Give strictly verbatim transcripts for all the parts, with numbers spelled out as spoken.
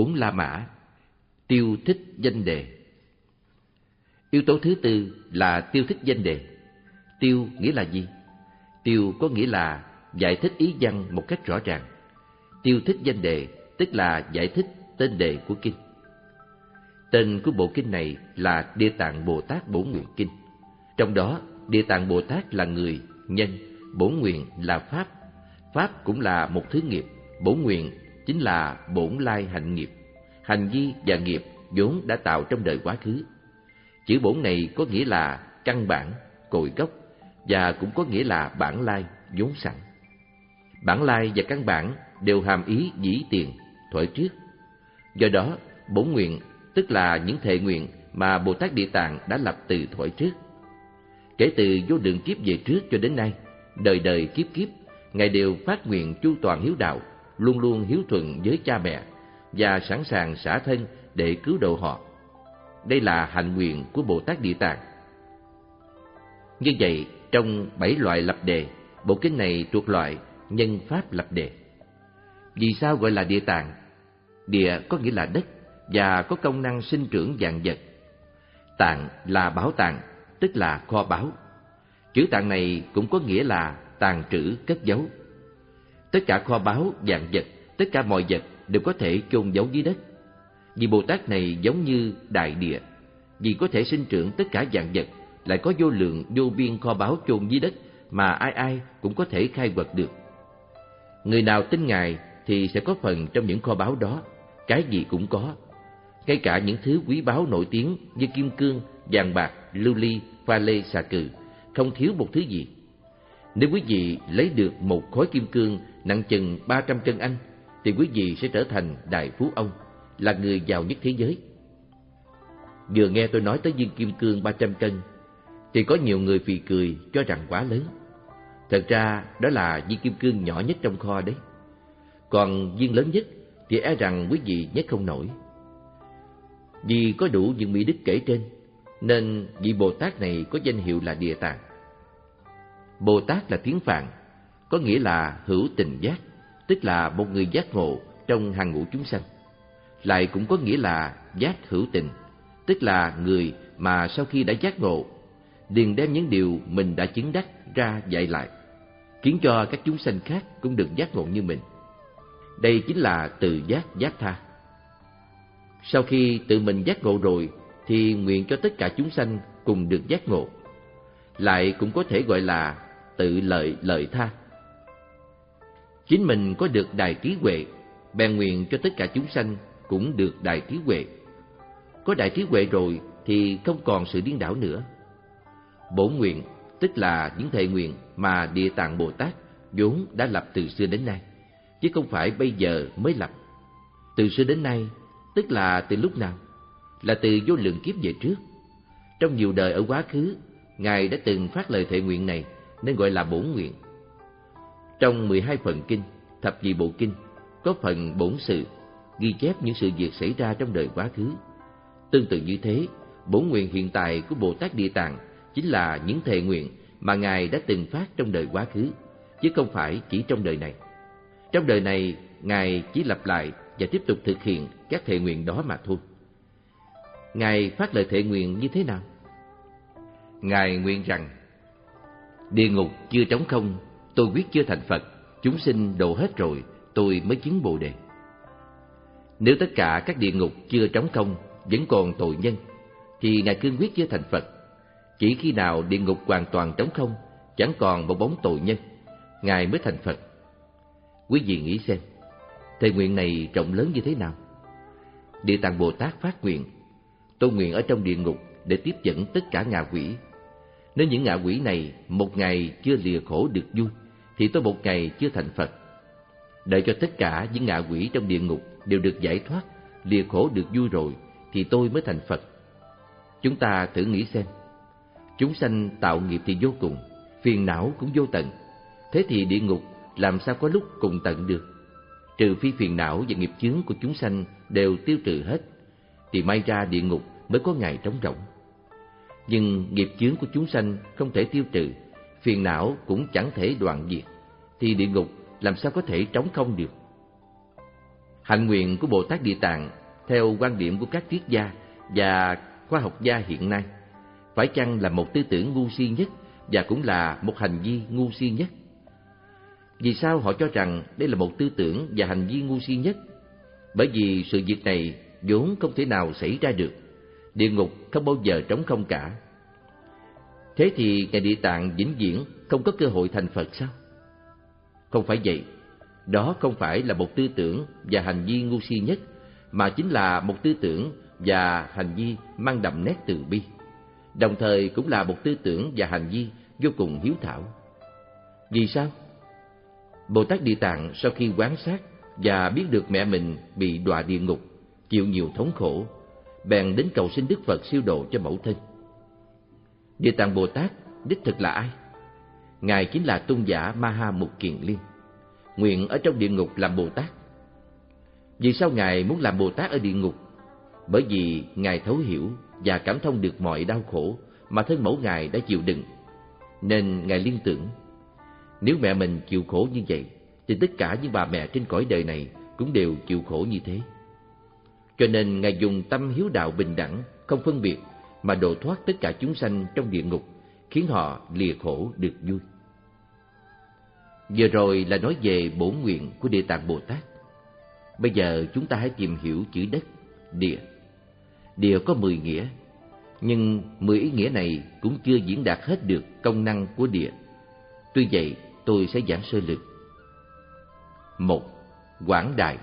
Bốn La Mã, tiêu thích danh đề. Yếu tố thứ tư là tiêu thích danh đề. Tiêu nghĩa là gì? Tiêu có nghĩa là giải thích ý văn một cách rõ ràng. Tiêu thích danh đề tức là giải thích tên đề của kinh. Tên của bộ kinh này là Địa Tạng Bồ Tát Bổn Nguyện Kinh. Trong đó, Địa Tạng Bồ Tát là người, nhân, bổn nguyện là pháp. Pháp cũng là một thứ nghiệp, bổn nguyện chính là bổn lai hạnh nghiệp, hành vi và nghiệp vốn đã tạo trong đời quá khứ. Chữ bổn này có nghĩa là căn bản, cội gốc, và cũng có nghĩa là bản lai, vốn sẵn. Bản lai và căn bản đều hàm ý dĩ tiền, thuở trước. Do đó, bổn nguyện tức là những thệ nguyện mà Bồ Tát Địa Tạng đã lập từ thuở trước. Kể từ vô lượng kiếp về trước cho đến nay, đời đời kiếp kiếp, Ngài đều phát nguyện chu toàn hiếu đạo, luôn luôn hiếu thuận với cha mẹ và sẵn sàng xả thân để cứu độ họ. Đây là hạnh nguyện của Bồ Tát Địa Tạng. Như vậy, trong bảy loại lập đề, bộ kinh này thuộc loại nhân pháp lập đề. Vì sao gọi là Địa Tạng? Địa có nghĩa là đất và có công năng sinh trưởng vạn vật. Tạng là bảo tàng, tức là kho báu. Chữ tạng này cũng có nghĩa là tàng trữ, cất giấu. Tất cả kho báu, vạn vật, tất cả mọi vật đều có thể chôn giấu dưới đất. Vì Bồ Tát này giống như đại địa, vì có thể sinh trưởng tất cả vạn vật, lại có vô lượng vô biên kho báu chôn dưới đất mà ai ai cũng có thể khai quật được. Người nào tin Ngài thì sẽ có phần trong những kho báu đó, cái gì cũng có. Ngay cả những thứ quý báu nổi tiếng như kim cương, vàng bạc, lưu ly, pha lê, xà cừ, không thiếu một thứ gì. Nếu quý vị lấy được một khối kim cương nặng chừng ba trăm cân Anh, thì quý vị sẽ trở thành đại phú ông, là người giàu nhất thế giới. Vừa nghe tôi nói tới viên kim cương ba trăm cân, thì có nhiều người phì cười cho rằng quá lớn. Thật ra đó là viên kim cương nhỏ nhất trong kho đấy. Còn viên lớn nhất thì e rằng quý vị nhấc không nổi. Vì có đủ những mỹ đức kể trên, nên vị Bồ Tát này có danh hiệu là Địa Tạng. Bồ Tát là tiếng Phạn, có nghĩa là hữu tình giác, tức là một người giác ngộ trong hàng ngũ chúng sanh. Lại cũng có nghĩa là giác hữu tình, tức là người mà sau khi đã giác ngộ, liền đem những điều mình đã chứng đắc ra dạy lại, khiến cho các chúng sanh khác cũng được giác ngộ như mình. Đây chính là từ giác giác tha. Sau khi tự mình giác ngộ rồi, thì nguyện cho tất cả chúng sanh cùng được giác ngộ. Lại cũng có thể gọi là tự lợi lợi tha. Chính mình có được đại trí huệ, bèn nguyện cho tất cả chúng sanh cũng được đại trí huệ. Có đại trí huệ rồi thì không còn sự điên đảo nữa. Bổn nguyện tức là những thệ nguyện mà Địa Tạng Bồ Tát vốn đã lập từ xưa đến nay, chứ không phải bây giờ mới lập. Từ xưa đến nay tức là từ lúc nào? Là từ vô lượng kiếp về trước. Trong nhiều đời ở quá khứ, Ngài đã từng phát lời thệ nguyện này, nên gọi là bổn nguyện. Trong mười hai phần kinh, thập nhị bộ kinh, có phần bổn sự, ghi chép những sự việc xảy ra trong đời quá khứ. Tương tự như thế, bổn nguyện hiện tại của Bồ Tát Địa Tạng chính là những thệ nguyện mà Ngài đã từng phát trong đời quá khứ, chứ không phải chỉ trong đời này. Trong đời này, Ngài chỉ lặp lại và tiếp tục thực hiện các thệ nguyện đó mà thôi. Ngài phát lời thệ nguyện như thế nào? Ngài nguyện rằng: địa ngục chưa trống không, tôi quyết chưa thành Phật. Chúng sinh độ hết rồi, tôi mới chứng Bồ Đề. Nếu tất cả các địa ngục chưa trống không, vẫn còn tội nhân, thì Ngài cương quyết chưa thành Phật. Chỉ khi nào địa ngục hoàn toàn trống không, chẳng còn một bóng tội nhân, Ngài mới thành Phật. Quý vị nghĩ xem, thệ nguyện này rộng lớn như thế nào? Địa Tạng Bồ Tát phát nguyện: tôi nguyện ở trong địa ngục để tiếp dẫn tất cả ngạ quỷ. Nếu những ngạ quỷ này một ngày chưa lìa khổ được vui, thì tôi một ngày chưa thành Phật. Đợi cho tất cả những ngạ quỷ trong địa ngục đều được giải thoát, lìa khổ được vui rồi, thì tôi mới thành Phật. Chúng ta thử nghĩ xem, chúng sanh tạo nghiệp thì vô cùng, phiền não cũng vô tận. Thế thì địa ngục làm sao có lúc cùng tận được? Trừ phi phiền não và nghiệp chướng của chúng sanh đều tiêu trừ hết, thì may ra địa ngục mới có ngày trống rỗng. Nhưng nghiệp chướng của chúng sanh không thể tiêu trừ, phiền não cũng chẳng thể đoạn diệt, thì địa ngục làm sao có thể trống không được? Hạnh nguyện của Bồ Tát Địa Tạng theo quan điểm của các triết gia và khoa học gia hiện nay phải chăng là một tư tưởng ngu si nhất và cũng là một hành vi ngu si nhất? Vì sao họ cho rằng đây là một tư tưởng và hành vi ngu si nhất? Bởi vì sự việc này vốn không thể nào xảy ra được. Địa ngục không bao giờ trống không cả. Thế thì Ngài Địa Tạng vĩnh viễn không có cơ hội thành Phật sao? Không phải vậy. Đó không phải là một tư tưởng và hành vi ngu si nhất, mà chính là một tư tưởng và hành vi mang đậm nét từ bi, đồng thời cũng là một tư tưởng và hành vi vô cùng hiếu thảo. Vì sao? Bồ Tát Địa Tạng sau khi quan sát và biết được mẹ mình bị đọa địa ngục, chịu nhiều thống khổ, bèn đến cầu xin Đức Phật siêu độ cho mẫu thân. Địa Tạng Bồ Tát đích thực là ai? Ngài chính là tôn giả Ma Ha Mục Kiền Liên, nguyện ở trong địa ngục làm Bồ Tát. Vì sao Ngài muốn làm Bồ Tát ở địa ngục? Bởi vì Ngài thấu hiểu và cảm thông được mọi đau khổ mà thân mẫu Ngài đã chịu đựng, nên Ngài liên tưởng, nếu mẹ mình chịu khổ như vậy, thì tất cả những bà mẹ trên cõi đời này cũng đều chịu khổ như thế. Cho nên Ngài dùng tâm hiếu đạo bình đẳng, không phân biệt, mà độ thoát tất cả chúng sanh trong địa ngục, khiến họ lìa khổ được vui. Vừa rồi là nói về bổn nguyện của Địa Tạng Bồ Tát. Bây giờ chúng ta hãy tìm hiểu chữ đất, địa. Địa có mười nghĩa, nhưng mười ý nghĩa này cũng chưa diễn đạt hết được công năng của địa. Tuy vậy, tôi sẽ giảng sơ lược. Một, quảng đại.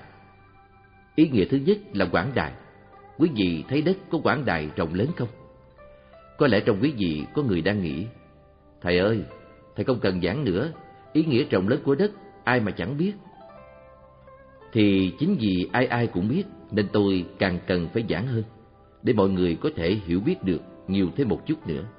Ý nghĩa thứ nhất là quảng đại. Quý vị thấy đất có quảng đại rộng lớn không? Có lẽ trong quý vị có người đang nghĩ, thầy ơi, thầy không cần giảng nữa, ý nghĩa rộng lớn của đất ai mà chẳng biết. Thì chính vì ai ai cũng biết nên tôi càng cần phải giảng hơn, để mọi người có thể hiểu biết được nhiều thêm một chút nữa.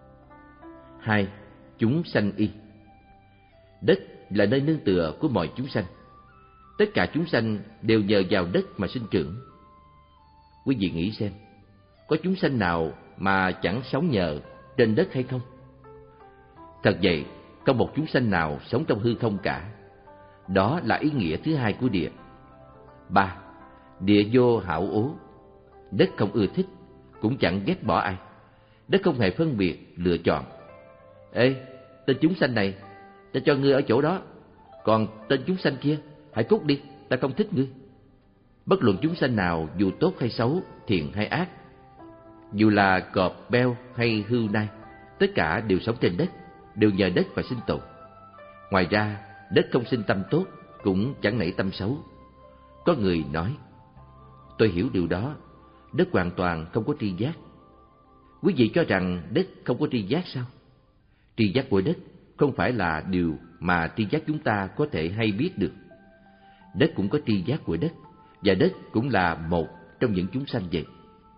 Hai, chúng sanh y. Đất là nơi nương tựa của mọi chúng sanh. Tất cả chúng sanh đều nhờ vào đất mà sinh trưởng. Quý vị nghĩ xem, có chúng sanh nào mà chẳng sống nhờ trên đất hay không? Thật vậy, không một chúng sanh nào sống trong hư không cả. Đó là ý nghĩa thứ hai của địa. Ba, địa vô hảo ố. Đất không ưa thích, cũng chẳng ghét bỏ ai. Đất không hề phân biệt, lựa chọn. Ê, tên chúng sanh này, ta cho ngươi ở chỗ đó, còn tên chúng sanh kia, hãy cút đi, ta không thích ngươi. Bất luận chúng sanh nào dù tốt hay xấu, thiện hay ác, dù là cọp, beo hay hươu nai, tất cả đều sống trên đất, đều nhờ đất và sinh tồn. Ngoài ra, đất không sinh tâm tốt, cũng chẳng nảy tâm xấu. Có người nói, tôi hiểu điều đó, đất hoàn toàn không có tri giác. Quý vị cho rằng đất không có tri giác sao? Tri giác của đất không phải là điều mà tri giác chúng ta có thể hay biết được. Đất cũng có tri giác của đất, và đất cũng là một trong những chúng sanh vậy.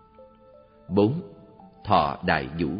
Bốn, thọ đại vũ.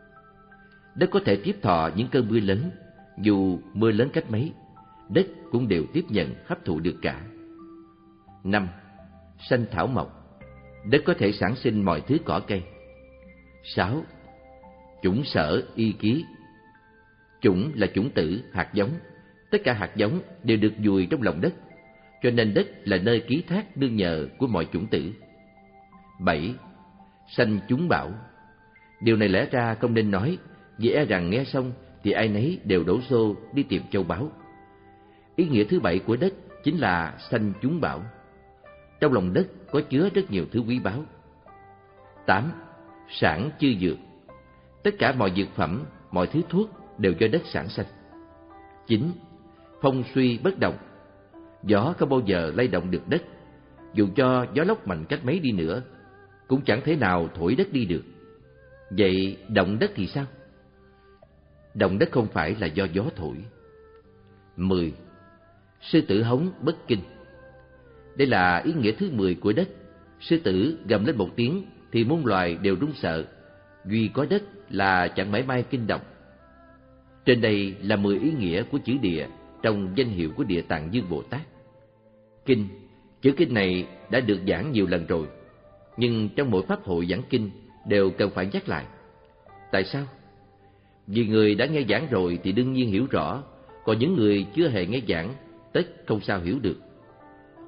Đất có thể tiếp thọ những cơn mưa lớn, dù mưa lớn cách mấy, đất cũng đều tiếp nhận hấp thụ được cả. Năm, sanh thảo mộc. Đất có thể sản sinh mọi thứ cỏ cây. Sáu, chủng sở y ký. Chủng là chủng tử, hạt giống. Tất cả hạt giống đều được vùi trong lòng đất, cho nên đất là nơi ký thác nương nhờ của mọi chủng tử. Bảy, sanh chúng bảo. Điều này lẽ ra không nên nói, vì e rằng nghe xong thì ai nấy đều đổ xô đi tìm châu báu. Ý nghĩa thứ bảy của đất chính là sanh chúng bảo. Trong lòng đất có chứa rất nhiều thứ quý báu. Tám, sản chư dược. Tất cả mọi dược phẩm, mọi thứ thuốc đều do đất sản sinh. Chín, phong suy bất động. Gió không bao giờ lay động được đất, dù cho gió lốc mạnh cách mấy đi nữa, cũng chẳng thể nào thổi đất đi được. Vậy động đất thì sao? Động đất không phải là do gió thổi. Mười, sư tử hống bất kinh. Đây là ý nghĩa thứ mười của đất. Sư tử gầm lên một tiếng thì muôn loài đều run sợ, duy có đất là chẳng mảy may kinh động. Trên đây là mười ý nghĩa của chữ địa trong danh hiệu của Địa Tạng Dương Bồ Tát. Kinh, chữ kinh này đã được giảng nhiều lần rồi, nhưng trong mỗi pháp hội giảng kinh đều cần phải nhắc lại. Tại sao? Vì người đã nghe giảng rồi thì đương nhiên hiểu rõ, còn những người chưa hề nghe giảng tất không sao hiểu được.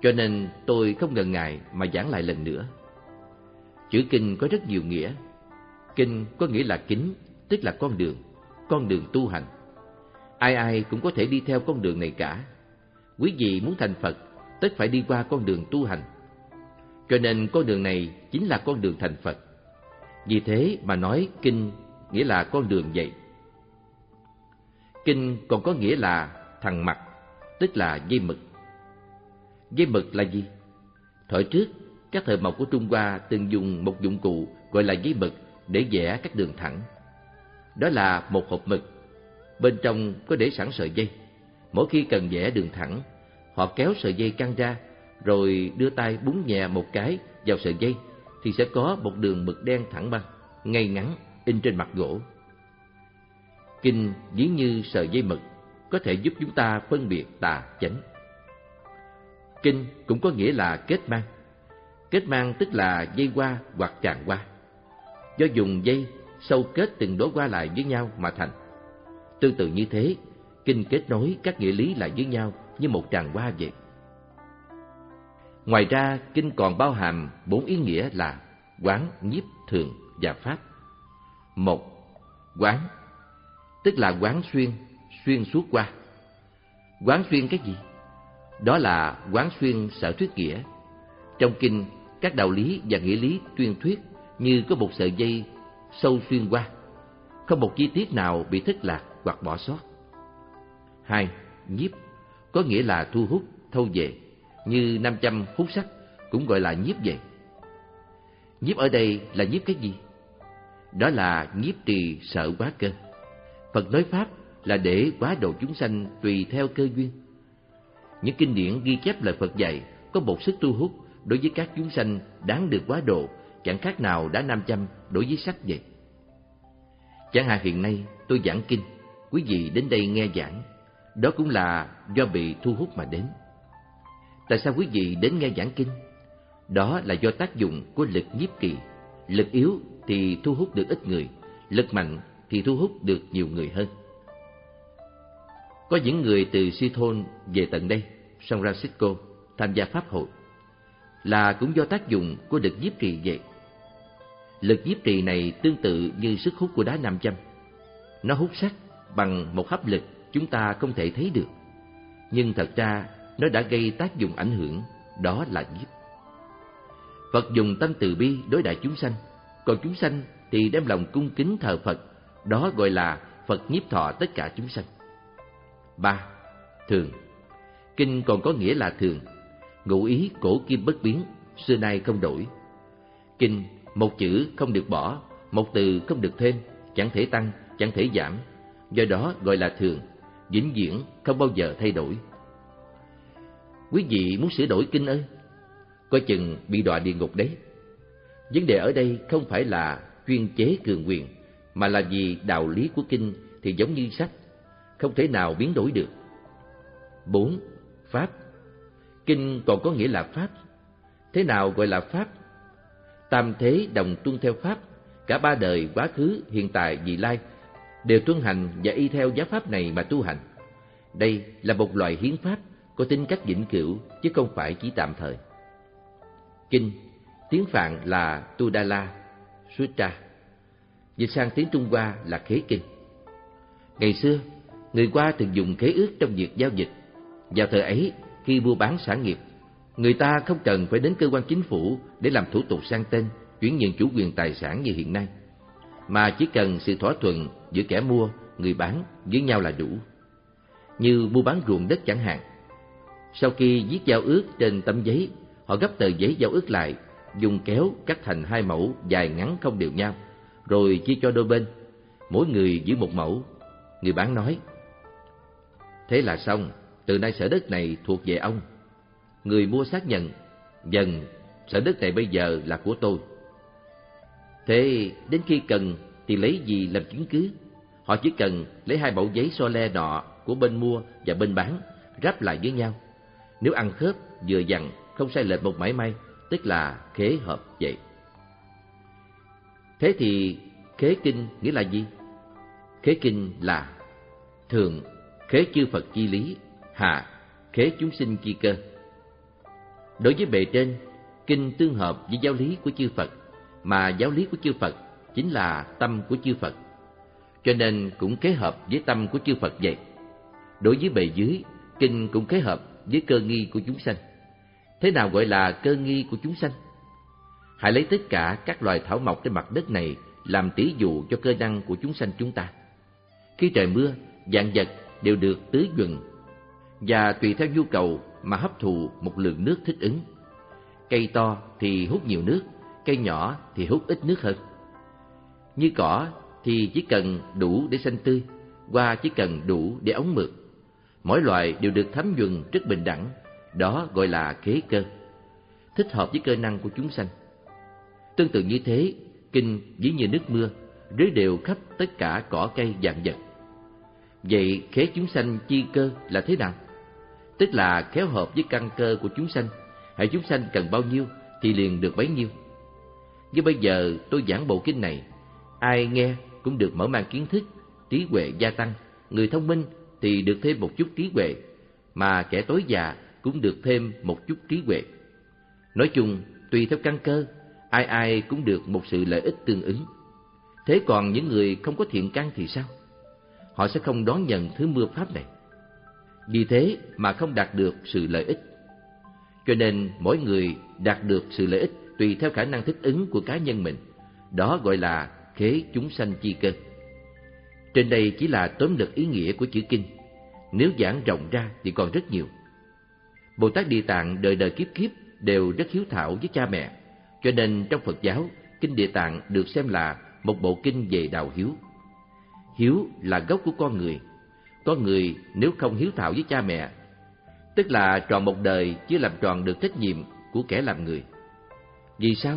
cho nên tôi không ngần ngại mà giảng lại lần nữa. Chữ kinh có rất nhiều nghĩa. Kinh có nghĩa là kính, tức là con đường, con đường tu hành. Ai ai cũng có thể đi theo con đường này cả. Quý vị muốn thành Phật, tất phải đi qua con đường tu hành. Cho nên con đường này chính là con đường thành Phật. Vì thế mà nói kinh nghĩa là con đường vậy. Kinh còn có nghĩa là thằn mặt, tức là dây mực. Dây mực là gì? Thời trước, các thợ mộc của Trung Hoa từng dùng một dụng cụ gọi là dây mực để vẽ các đường thẳng. Đó là một hộp mực, bên trong có để sẵn sợi dây. Mỗi khi cần vẽ đường thẳng, họ kéo sợi dây căng ra, rồi đưa tay búng nhẹ một cái vào sợi dây, thì sẽ có một đường mực đen thẳng băng, ngay ngắn, in trên mặt gỗ. Kinh ví như sợi dây mực, có thể giúp chúng ta phân biệt tà chánh. Kinh cũng có nghĩa là kết mang. Kết mang tức là dây hoa hoặc tràng hoa, do dùng dây sâu kết từng đóa hoa lại với nhau mà thành. Tương tự như thế, kinh kết nối các nghĩa lý lại với nhau như một tràng hoa vậy. Ngoài ra, kinh còn bao hàm bốn ý nghĩa là quán, nhiếp, thường và pháp. Một, quán, tức là quán xuyên, xuyên suốt qua. Quán xuyên cái gì? Đó là quán xuyên sở thuyết nghĩa. Trong kinh, các đạo lý và nghĩa lý tuyên thuyết như có một sợi dây sâu xuyên qua, không một chi tiết nào bị thất lạc hoặc bỏ sót. Hai, nhiếp, có nghĩa là thu hút, thâu về, như nam châm hút sắt cũng gọi là nhiếp vậy. Nhiếp ở đây là nhiếp cái gì? Đó là nhiếp trì sợ quá cơ. Phật nói pháp là để hóa độ chúng sanh tùy theo cơ duyên. Những kinh điển ghi chép lời Phật dạy có một sức thu hút đối với các chúng sanh đáng được hóa độ, chẳng khác nào đá nam châm đối với sắt vậy. Chẳng hạn hiện nay tôi giảng kinh, quý vị đến đây nghe giảng, đó cũng là do bị thu hút mà đến. Tại sao quý vị đến nghe giảng kinh? Đó là do tác dụng của lực nhiếp trì. Lực yếu thì thu hút được ít người, lực mạnh thì thu hút được nhiều người hơn. Có những người từ Seattle về tận đây, San Francisco, tham gia pháp hội, là cũng do tác dụng của lực nhiếp trì vậy. Lực nhiếp trì này tương tự như sức hút của đá nam châm. Nó hút sắt bằng một hấp lực chúng ta không thể thấy được, nhưng thật ra nó đã gây tác dụng ảnh hưởng, đó là nhiếp. Phật dùng tâm từ bi đối đãi chúng sanh, còn chúng sanh thì đem lòng cung kính thờ Phật, đó gọi là Phật nhiếp thọ tất cả chúng sanh. Ba, thường. Kinh còn có nghĩa là thường, ngụ ý cổ kim bất biến, xưa nay không đổi. Kinh, một chữ không được bỏ, một từ không được thêm, chẳng thể tăng, chẳng thể giảm, do đó gọi là thường, vĩnh viễn không bao giờ thay đổi. Quý vị muốn sửa đổi kinh ơi? Coi chừng bị đọa địa ngục đấy. Vấn đề ở đây không phải là chuyên chế cường quyền, mà là vì đạo lý của kinh thì giống như sách, không thể nào biến đổi được. Bốn, pháp. Kinh còn có nghĩa là pháp. Thế nào gọi là pháp? Tam thế đồng tuân theo pháp, cả ba đời quá khứ, hiện tại, vị lai đều tuân hành và y theo giáo pháp này mà tu hành. Đây là một loại hiến pháp có tính cách vĩnh cửu, chứ không phải chỉ tạm thời. Kinh, tiếng Phạn là Tudala Sutra, dịch sang tiếng Trung Hoa là khế kinh. Ngày xưa, người Hoa thường dùng khế ước trong việc giao dịch. Vào thời ấy, khi mua bán sản nghiệp, người ta không cần phải đến cơ quan chính phủ để làm thủ tục sang tên, chuyển nhượng chủ quyền tài sản như hiện nay, mà chỉ cần sự thỏa thuận giữa kẻ mua, người bán với nhau là đủ. Như mua bán ruộng đất chẳng hạn. Sau khi viết giao ước trên tấm giấy, họ gấp tờ giấy giao ước lại, dùng kéo cắt thành hai mẫu dài ngắn không đều nhau, rồi chia cho đôi bên, mỗi người giữ một mẫu. Người bán nói: thế là xong, từ nay sở đất này thuộc về ông. Người mua xác nhận: dần, sở đất này bây giờ là của tôi. Thế đến khi cần thì lấy gì làm chứng cứ? Họ chỉ cần lấy hai mẫu giấy so le nọ của bên mua và bên bán, ráp lại với nhau. Nếu ăn khớp, vừa vặn, không sai lệch một mảy may, tức là khế hợp vậy. Thế thì khế kinh nghĩa là gì? Khế kinh là thượng, khế chư Phật chi lý, hạ, khế chúng sinh chi cơ. Đối với bề trên, kinh tương hợp với giáo lý của chư Phật, mà giáo lý của chư Phật chính là tâm của chư Phật, cho nên cũng kế hợp với tâm của chư Phật vậy. Đối với bề dưới, kinh cũng kế hợp với cơ nghi của chúng sanh. Thế nào gọi là cơ nghi của chúng sanh? Hãy lấy tất cả các loài thảo mộc trên mặt đất này làm tỷ dụ cho cơ năng của chúng sanh chúng ta. Khi trời mưa, vạn vật đều được tưới nhuần và tùy theo nhu cầu mà hấp thụ một lượng nước thích ứng. Cây to thì hút nhiều nước, cây nhỏ thì hút ít nước hơn. Như cỏ thì chỉ cần đủ để xanh tươi, hoa chỉ cần đủ để ống mượt. Mỗi loài đều được thấm nhuần rất bình đẳng, đó gọi là khế cơ, thích hợp với cơ năng của chúng sanh. Tương tự như thế, kinh ví như nước mưa, rưới đều khắp tất cả cỏ cây vạn vật. Vậy khế chúng sanh chi cơ là thế nào? Tức là khéo hợp với căn cơ của chúng sanh, hãy chúng sanh cần bao nhiêu thì liền được bấy nhiêu. Như bây giờ tôi giảng bộ kinh này, ai nghe cũng được mở mang kiến thức, trí huệ gia tăng. Người thông minh thì được thêm một chút trí huệ, mà kẻ tối già cũng được thêm một chút trí huệ. Nói chung, tùy theo căn cơ, ai ai cũng được một sự lợi ích tương ứng. Thế còn những người không có thiện căn thì sao? Họ sẽ không đón nhận thứ mưa pháp này, vì thế mà không đạt được sự lợi ích. Cho nên mỗi người đạt được sự lợi ích tùy theo khả năng thích ứng của cá nhân mình. Đó gọi là khế chúng sanh chi cơ. Trên đây chỉ là tóm lược ý nghĩa của chữ kinh, nếu giảng rộng ra thì còn rất nhiều. Bồ Tát Địa Tạng đời đời kiếp kiếp đều rất hiếu thảo với cha mẹ, cho nên trong Phật giáo, kinh Địa Tạng được xem là một bộ kinh về đạo hiếu. Hiếu là gốc của con người. Con người nếu không hiếu thảo với cha mẹ, tức là tròn một đời chưa làm tròn được trách nhiệm của kẻ làm người. Vì sao?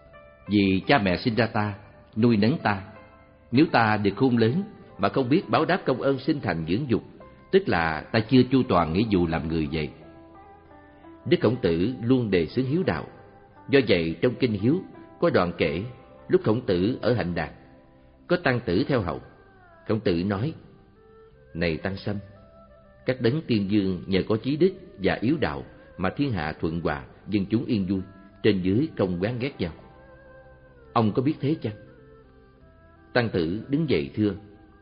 Vì cha mẹ sinh ra ta, nuôi nấng ta. Nếu ta được khôn lớn mà không biết báo đáp công ơn sinh thành dưỡng dục, tức là ta chưa chu toàn nghĩa vụ làm người vậy. Đức Khổng Tử luôn đề xướng hiếu đạo. Do vậy trong kinh Hiếu có đoạn kể lúc Khổng Tử ở Hạnh Đàn, có tăng tử theo hầu. Khổng Tử nói: Này Tăng Sâm, các đấng tiên dương nhờ có chí đức và yếu đạo mà thiên hạ thuận hòa, dân chúng yên vui, trên dưới không oán ghét nhau. Ông có biết thế chăng? Tăng tử đứng dậy thưa: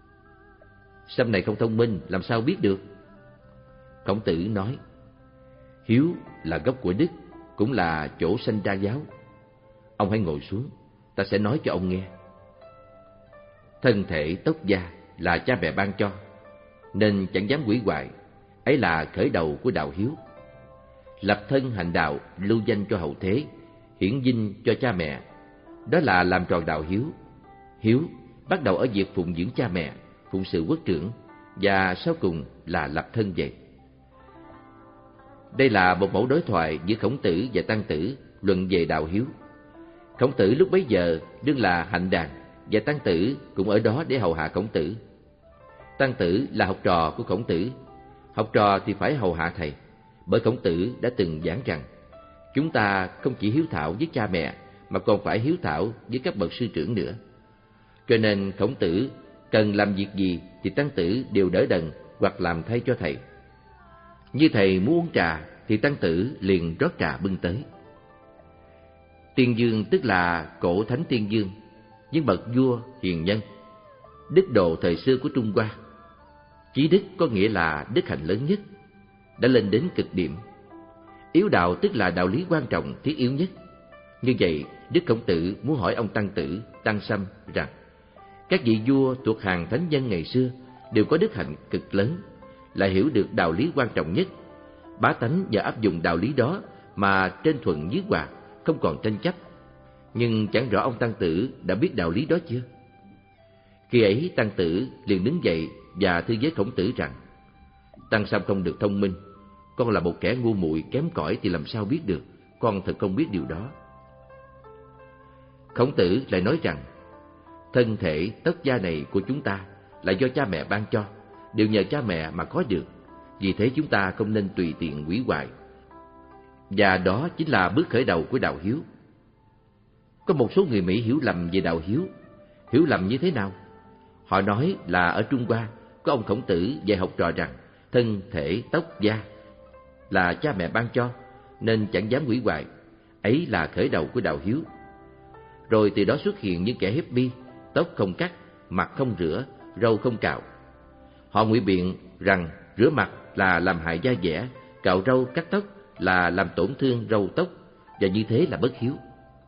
Sâm này không thông minh, làm sao biết được? Khổng Tử nói: Hiếu là gốc của đức, cũng là chỗ sanh ra giáo. Ông hãy ngồi xuống, ta sẽ nói cho ông nghe. Thân thể tóc da là cha mẹ ban cho, nên chẳng dám hủy hoại, ấy là khởi đầu của đạo hiếu. Lập thân hành đạo, lưu danh cho hậu thế, hiển vinh cho cha mẹ, đó là làm tròn đạo hiếu. Hiếu bắt đầu ở việc phụng dưỡng cha mẹ, phụng sự quốc trưởng, và sau cùng là lập thân vậy. Đây là một mẫu đối thoại giữa Khổng Tử và Tăng Tử luận về đạo hiếu. Khổng Tử lúc bấy giờ đương là Hạnh Đàn, và Tăng Tử cũng ở đó để hầu hạ Khổng Tử. Tăng Tử là học trò của Khổng Tử. Học trò thì phải hầu hạ thầy, bởi Khổng Tử đã từng giảng rằng chúng ta không chỉ hiếu thảo với cha mẹ mà còn phải hiếu thảo với các bậc sư trưởng nữa. Cho nên Khổng Tử cần làm việc gì thì Tăng Tử đều đỡ đần hoặc làm thay cho thầy. Như thầy muốn uống trà thì Tăng Tử liền rót trà bưng tới. Tiên Dương tức là cổ thánh tiên dương, những bậc vua hiền nhân, đức độ thời xưa của Trung Hoa. Chí đức có nghĩa là đức hạnh lớn nhất, đã lên đến cực điểm. Yếu đạo tức là đạo lý quan trọng thiết yếu nhất. Như vậy, Đức Khổng Tử muốn hỏi ông Tăng Tử, Tăng Sâm rằng các vị vua thuộc hàng thánh nhân ngày xưa đều có đức hạnh cực lớn, lại hiểu được đạo lý quan trọng nhất. Bá tánh và áp dụng đạo lý đó mà trên thuận dưới hòa, không còn tranh chấp. Nhưng chẳng rõ ông Tăng Tử đã biết đạo lý đó chưa? Khi ấy Tăng Tử liền đứng dậy và thưa với Khổng Tử rằng: Tăng Sâm không được thông minh, con là một kẻ ngu muội kém cỏi thì làm sao biết được, con thật không biết điều đó. Khổng Tử lại nói rằng: thân thể tóc da này của chúng ta là do cha mẹ ban cho, đều nhờ cha mẹ mà có được, vì thế chúng ta không nên tùy tiện hủy hoại. Và đó chính là bước khởi đầu của đạo hiếu. Có một số người Mỹ hiểu lầm về đạo hiếu. Hiểu lầm như thế nào? Họ nói là ở Trung Hoa có ông Khổng Tử dạy học trò rằng thân thể tóc da là cha mẹ ban cho, nên chẳng dám hủy hoại. Ấy là khởi đầu của đạo hiếu. Rồi từ đó xuất hiện những kẻ hippie, tóc không cắt, mặt không rửa, râu không cạo. Họ ngụy biện rằng rửa mặt là làm hại da dẻ, cạo râu cắt tóc là làm tổn thương râu tóc, và như thế là bất hiếu.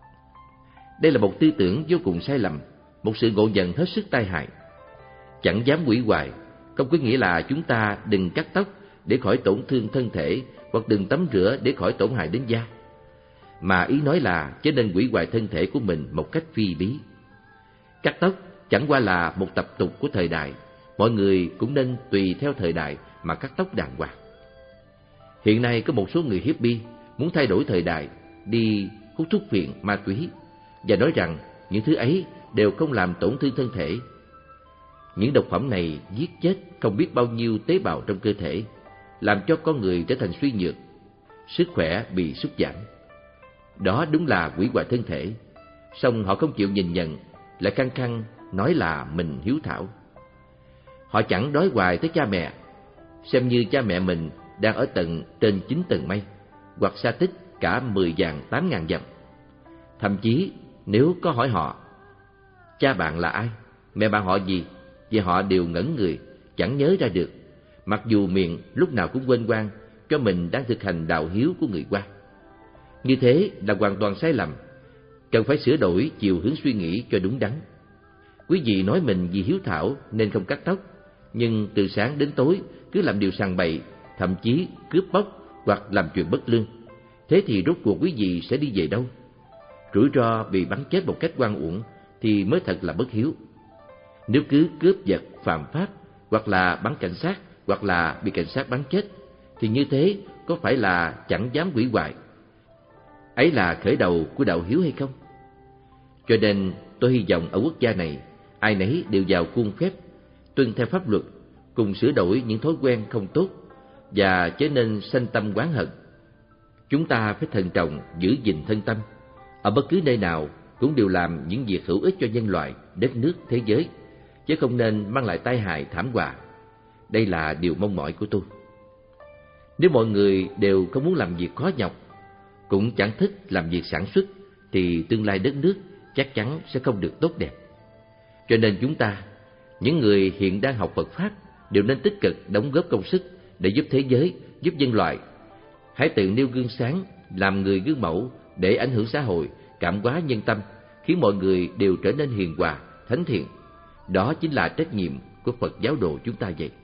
Đây là một tư tưởng vô cùng sai lầm, một sự ngộ nhận hết sức tai hại. Chẳng dám hủy hoại không có nghĩa là chúng ta đừng cắt tóc để khỏi tổn thương thân thể, hoặc đừng tắm rửa để khỏi tổn hại đến da. Mà ý nói là chớ nên hủy hoại thân thể của mình một cách phi lý. Cắt tóc chẳng qua là một tập tục của thời đại, mọi người cũng nên tùy theo thời đại mà cắt tóc đàng hoàng. Hiện nay có một số người hippie muốn thay đổi thời đại, đi hút thuốc phiện, ma túy, và nói rằng những thứ ấy đều không làm tổn thương thân thể. Những độc phẩm này giết chết không biết bao nhiêu tế bào trong cơ thể, làm cho con người trở thành suy nhược, sức khỏe bị sút giảm. Đó đúng là hủy hoại thân thể, song họ không chịu nhìn nhận, lại khăng khăng nói là mình hiếu thảo. Họ chẳng đói hoài tới cha mẹ, xem như cha mẹ mình đang ở tận trên chín tầng mây, hoặc xa tích cả mười vạn tám ngàn dặm. Thậm chí nếu có hỏi họ, cha bạn là ai, mẹ bạn họ gì, thì họ đều ngẩn người, chẳng nhớ ra được, mặc dù miệng lúc nào cũng quên quang cho mình đang thực hành đạo hiếu của người Hoa. Như thế là hoàn toàn sai lầm, cần phải sửa đổi chiều hướng suy nghĩ cho đúng đắn. Quý vị nói mình vì hiếu thảo nên không cắt tóc, nhưng từ sáng đến tối cứ làm điều sằng bậy, thậm chí cướp bóc hoặc làm chuyện bất lương. Thế thì rốt cuộc quý vị sẽ đi về đâu? Rủi ro bị bắn chết một cách oan uổng thì mới thật là bất hiếu. Nếu cứ cướp giật phạm pháp, hoặc là bắn cảnh sát, hoặc là bị cảnh sát bắn chết, thì như thế có phải là chẳng dám hủy hoại? Ấy là khởi đầu của đạo hiếu hay không? Cho nên tôi hy vọng ở quốc gia này, ai nấy đều vào khuôn phép, tuân theo pháp luật, cùng sửa đổi những thói quen không tốt, và chớ nên sanh tâm oán hận. Chúng ta phải thận trọng giữ gìn thân tâm, ở bất cứ nơi nào cũng đều làm những việc hữu ích cho nhân loại, đất nước, thế giới, chứ không nên mang lại tai hại thảm họa. Đây là điều mong mỏi của tôi. Nếu mọi người đều không muốn làm việc khó nhọc, cũng chẳng thích làm việc sản xuất, thì tương lai đất nước chắc chắn sẽ không được tốt đẹp. Cho nên chúng ta, những người hiện đang học Phật Pháp, đều nên tích cực đóng góp công sức để giúp thế giới, giúp nhân loại. Hãy tự nêu gương sáng, làm người gương mẫu để ảnh hưởng xã hội, cảm hóa nhân tâm, khiến mọi người đều trở nên hiền hòa, thánh thiện. Đó chính là trách nhiệm của Phật giáo đồ chúng ta vậy.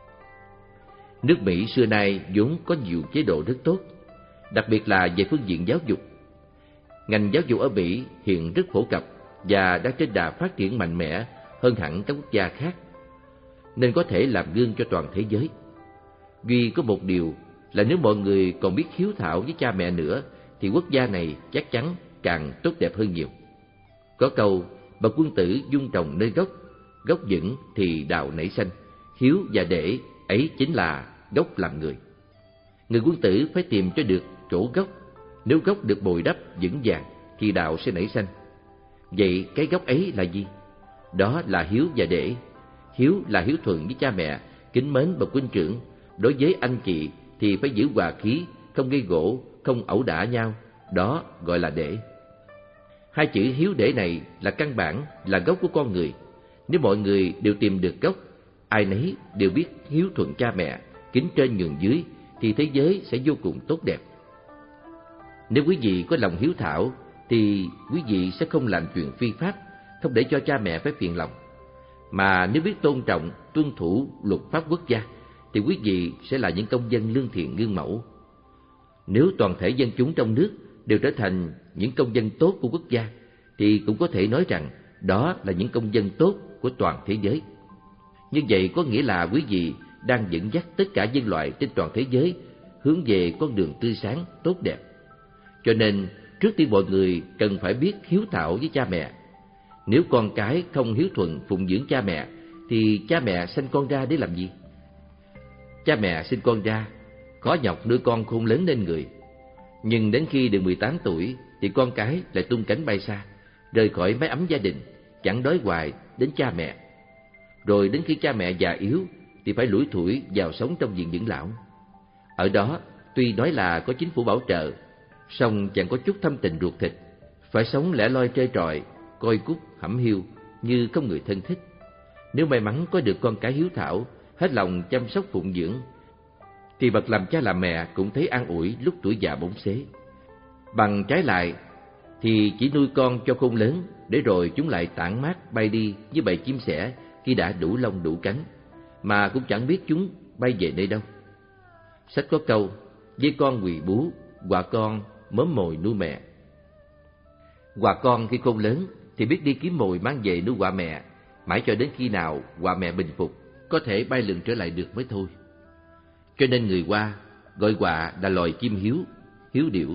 Nước Mỹ xưa nay vốn có nhiều chế độ rất tốt, đặc biệt là về phương diện giáo dục. Ngành giáo dục ở Mỹ hiện rất phổ cập và đang trên đà phát triển mạnh mẽ hơn hẳn các quốc gia khác, nên có thể làm gương cho toàn thế giới. Duy có một điều là nếu mọi người còn biết hiếu thảo với cha mẹ nữa, thì quốc gia này chắc chắn càng tốt đẹp hơn nhiều. Có câu, bậc quân tử dung trồng nơi gốc, gốc vững thì đạo nảy xanh. Hiếu và để ấy chính là gốc làm người. Người quân tử phải tìm cho được chỗ gốc. Nếu gốc được bồi đắp vững vàng thì đạo sẽ nảy xanh. Vậy cái gốc ấy là gì? Đó là hiếu và để. Hiếu là hiếu thuận với cha mẹ, kính mến bậc huynh trưởng. Đối với anh chị thì phải giữ hòa khí, không gây gổ, không ẩu đả nhau. Đó gọi là để. Hai chữ hiếu để này là căn bản, là gốc của con người. Nếu mọi người đều tìm được gốc, ai nấy đều biết hiếu thuận cha mẹ, kính trên nhường dưới, thì thế giới sẽ vô cùng tốt đẹp. Nếu quý vị có lòng hiếu thảo, thì quý vị sẽ không làm chuyện phi pháp, không để cho cha mẹ phải phiền lòng. Mà nếu biết tôn trọng, tuân thủ luật pháp quốc gia, thì quý vị sẽ là những công dân lương thiện gương mẫu. Nếu toàn thể dân chúng trong nước đều trở thành những công dân tốt của quốc gia, thì cũng có thể nói rằng đó là những công dân tốt của toàn thế giới. Như vậy có nghĩa là quý vị đang dẫn dắt tất cả nhân loại trên toàn thế giới hướng về con đường tươi sáng, tốt đẹp. Cho nên, trước tiên mọi người cần phải biết hiếu thảo với cha mẹ. Nếu con cái không hiếu thuận phụng dưỡng cha mẹ, thì cha mẹ sinh con ra để làm gì? Cha mẹ sinh con ra, khó nhọc nuôi con khôn lớn nên người. Nhưng đến khi được mười tám tuổi, thì con cái lại tung cánh bay xa, rời khỏi mái ấm gia đình, chẳng đói hoài đến cha mẹ. Rồi đến khi cha mẹ già yếu, thì phải lủi thủi vào sống trong viện dưỡng lão. Ở đó, Tuy nói là có chính phủ bảo trợ, song chẳng có chút thâm tình ruột thịt, phải sống lẻ loi trơ trọi, coi cút hẩm hiu như không người thân thích. Nếu may mắn có được con cái hiếu thảo, hết lòng chăm sóc phụng dưỡng, thì bậc làm cha làm mẹ cũng thấy an ủi lúc tuổi già bóng xế. Bằng trái lại thì chỉ nuôi con cho khôn lớn, để rồi chúng lại tản mát bay đi như bầy chim sẻ khi đã đủ lông đủ cánh, mà cũng chẳng biết chúng bay về nơi đâu. Sách có câu: dê con quỳ bú, quạ con mớm mồi nuôi mẹ. Quạ con khi khôn lớn thì biết đi kiếm mồi mang về nuôi quạ mẹ, mãi cho đến khi nào quạ mẹ bình phục, có thể bay lượn trở lại được mới thôi. Cho nên người Hoa gọi quạ là loài chim hiếu, hiếu điểu.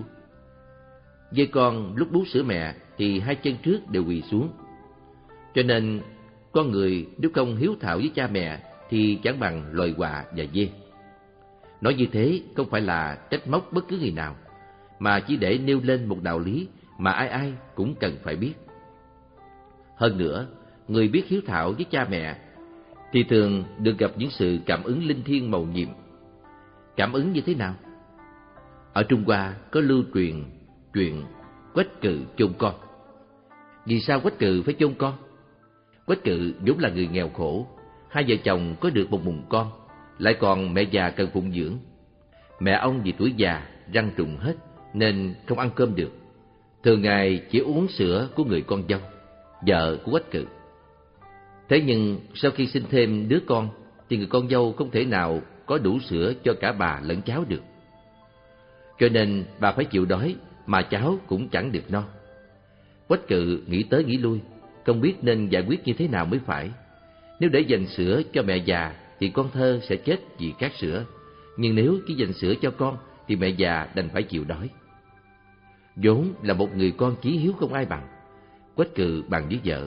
Dê con lúc bú sữa mẹ thì hai chân trước đều quỳ xuống. Cho nên con người nếu không hiếu thảo với cha mẹ thì chẳng bằng loài quạ và dê. Nói như thế không phải là trách móc bất cứ người nào, mà chỉ để nêu lên một đạo lý mà ai ai cũng cần phải biết. Hơn nữa, người biết hiếu thảo với cha mẹ thì thường được gặp những sự cảm ứng linh thiêng mầu nhiệm. Cảm ứng như thế nào? Ở Trung Hoa có lưu truyền chuyện Quách Cự chôn con. Vì sao Quách Cự phải chôn con? Quách Cự vốn là người nghèo khổ, hai vợ chồng có được một mùng con, lại còn mẹ già cần phụng dưỡng. Mẹ ông vì tuổi già răng rụng hết nên không ăn cơm được, thường ngày chỉ uống sữa của người con dâu, vợ của Quách Cự. Thế nhưng sau khi sinh thêm đứa con thì người con dâu không thể nào có đủ sữa cho cả bà lẫn cháu được, cho nên bà phải chịu đói mà cháu cũng chẳng được no. Quách Cự nghĩ tới nghĩ lui, không biết nên giải quyết như thế nào mới phải. Nếu để dành sữa cho mẹ già thì con thơ sẽ chết vì khát sữa, nhưng nếu chỉ dành sữa cho con thì mẹ già đành phải chịu đói. Vốn là một người con chí hiếu không ai bằng, Quách Cự bàn với vợ: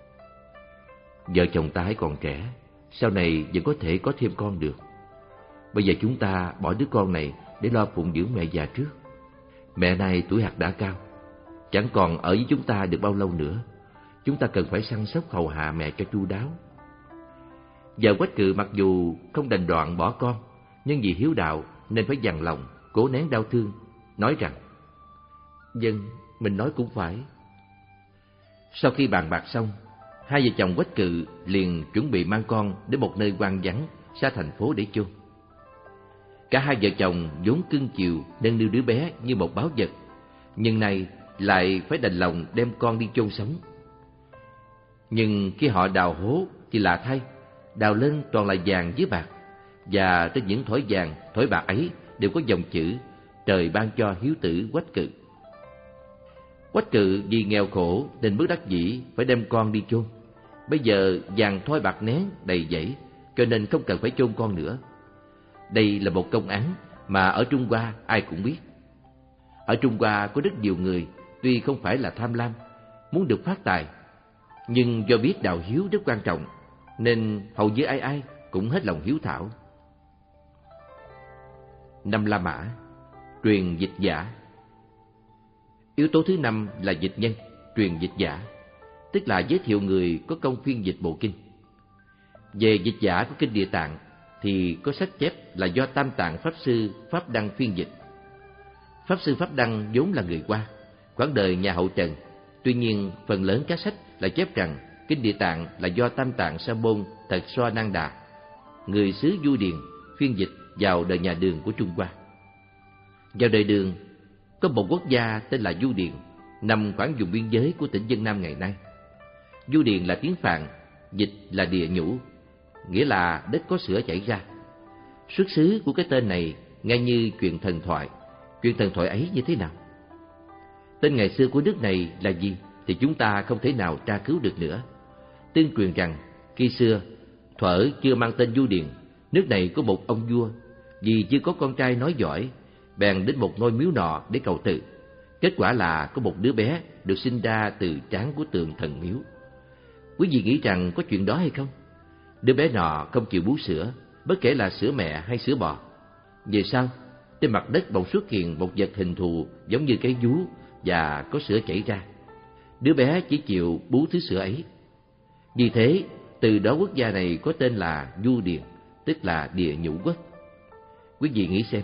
vợ chồng ta hãy còn trẻ, sau này vẫn có thể có thêm con được. Bây giờ chúng ta bỏ đứa con này để lo phụng dưỡng mẹ già trước. Mẹ này tuổi hạt đã cao, chẳng còn ở với chúng ta được bao lâu nữa. Chúng ta cần phải săn sóc hầu hạ mẹ cho chu đáo. Vợ Quách Cự mặc dù không đành đoạn bỏ con, nhưng vì hiếu đạo nên phải dằn lòng, cố nén đau thương, nói rằng: vâng, mình nói cũng phải. Sau khi bàn bạc xong, hai vợ chồng Quách Cự liền chuẩn bị mang con đến một nơi hoang vắng xa thành phố để chôn. Cả hai vợ chồng vốn cưng chiều nâng niu đứa bé như một báu vật, nhưng nay lại phải đành lòng đem con đi chôn sống. Nhưng khi họ đào hố thì lạ thay, đào lên toàn là vàng với bạc, và trên những thỏi vàng, thỏi bạc ấy đều có dòng chữ: trời ban cho hiếu tử Quách Cự. Quách Cự vì nghèo khổ nên bất đắc dĩ phải đem con đi chôn. Bây giờ vàng thoi bạc nén đầy dẫy, cho nên không cần phải chôn con nữa. Đây là một công án mà ở Trung Hoa ai cũng biết. Ở Trung Hoa có rất nhiều người tuy không phải là tham lam, muốn được phát tài, nhưng do biết đạo hiếu rất quan trọng nên hầu như ai ai cũng hết lòng hiếu thảo. Năm La Mã, truyền dịch giả. Yếu tố thứ năm là dịch nhân, truyền dịch giả, tức là giới thiệu người có công phiên dịch bộ kinh. Về dịch giả của kinh Địa Tạng thì có sách chép là do Tam Tạng Pháp Sư Pháp Đăng phiên dịch. Pháp Sư Pháp Đăng vốn là người Hoa, quãng đời nhà hậu Trần. Tuy nhiên, phần lớn các sách lại chép rằng kinh Địa Tạng là do Tam Tạng Sa Môn Thật Xoa Nan Đà, người xứ Du Điền, phiên dịch vào đời nhà Đường của Trung Hoa. Vào đời Đường, có một quốc gia tên là Du Điền, nằm khoảng vùng biên giới của tỉnh Vân Nam ngày nay. Du Điền là tiếng Phạn, dịch là địa nhũ, nghĩa là đất có sữa chảy ra. Xuất xứ của cái tên này nghe như chuyện thần thoại. Chuyện thần thoại ấy như thế nào? Tên ngày xưa của nước này là gì thì chúng ta không thể nào tra cứu được nữa. Tương truyền rằng khi xưa, thuở chưa mang tên Du Điền, nước này có một ông vua, vì chưa có con trai nói giỏi, bèn đến một ngôi miếu nọ để cầu tự. Kết quả là có một đứa bé được sinh ra từ trán của tượng thần miếu. Quý vị nghĩ rằng có chuyện đó hay không? Đứa bé nọ không chịu bú sữa, bất kể là sữa mẹ hay sữa bò. Về sau, trên mặt đất bỗng xuất hiện một vật hình thù giống như cái vú và có sữa chảy ra. Đứa bé chỉ chịu bú thứ sữa ấy. Vì thế, từ đó quốc gia này có tên là Du Điền, tức là địa nhũ quốc. Quý vị nghĩ xem,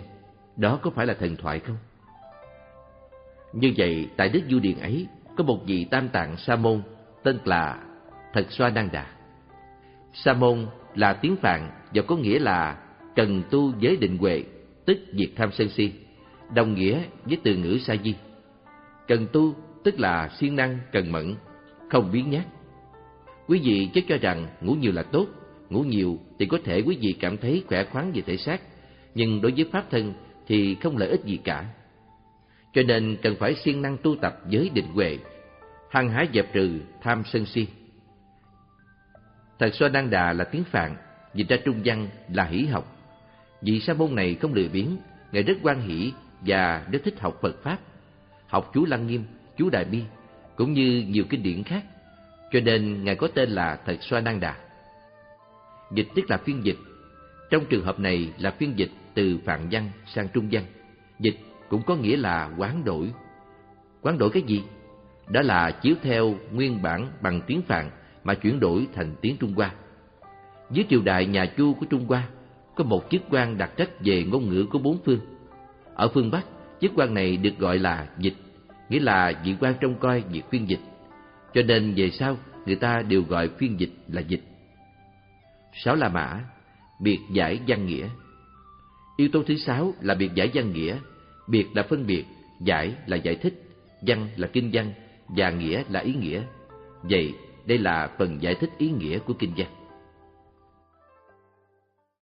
Đó có phải là thần thoại không? Như vậy, tại Đức Vua Điền ấy, có một vị Tam Tạng Sa môn tên là Thật Xoa Đan Đà. Sa môn là tiếng Phạn và có nghĩa là cần tu giới định huệ, tức diệt tham sân si, đồng nghĩa với từ ngữ sa di. Cần tu tức là siêng năng, cần mẫn, không biếng nhác. Quý vị chắc cho rằng ngủ nhiều là tốt, ngủ nhiều thì có thể quý vị cảm thấy khỏe khoắn về thể xác, nhưng đối với pháp thân thì không lợi ích gì cả. Cho nên cần phải siêng năng tu tập giới định huệ, hăng hái dẹp trừ tham sân si. Thật Xoa Đan Đà là tiếng Phạn, dịch ra trung văn là hỷ học. Vị sa môn này không lười biếng, ngài rất hoan hỷ và rất thích học Phật pháp, học chú Lăng Nghiêm, chú Đại Bi, cũng như nhiều kinh điển khác, cho nên ngài có tên là Thật Xoa Đan Đà. Dịch tức là phiên dịch. Trong trường hợp này là phiên dịch từ Phạn văn sang Trung văn. Dịch cũng có nghĩa là hoán đổi. Hoán đổi cái gì? Đó là chiếu theo nguyên bản bằng tiếng Phạn mà chuyển đổi thành tiếng Trung Hoa. Dưới triều đại nhà Chu của Trung Hoa, có một chức quan đặc trách về ngôn ngữ của bốn phương. Ở phương Bắc, chức quan này được gọi là dịch, nghĩa là vị quan trông coi việc phiên dịch. Cho nên về sau, người ta đều gọi phiên dịch là dịch. Sáu La Mã, biệt giải văn nghĩa. Yếu tố thứ sáu là biệt giải văn nghĩa. Biệt là phân biệt, giải là giải thích, văn là kinh văn và nghĩa là ý nghĩa. Vậy, đây là phần giải thích ý nghĩa của kinh văn.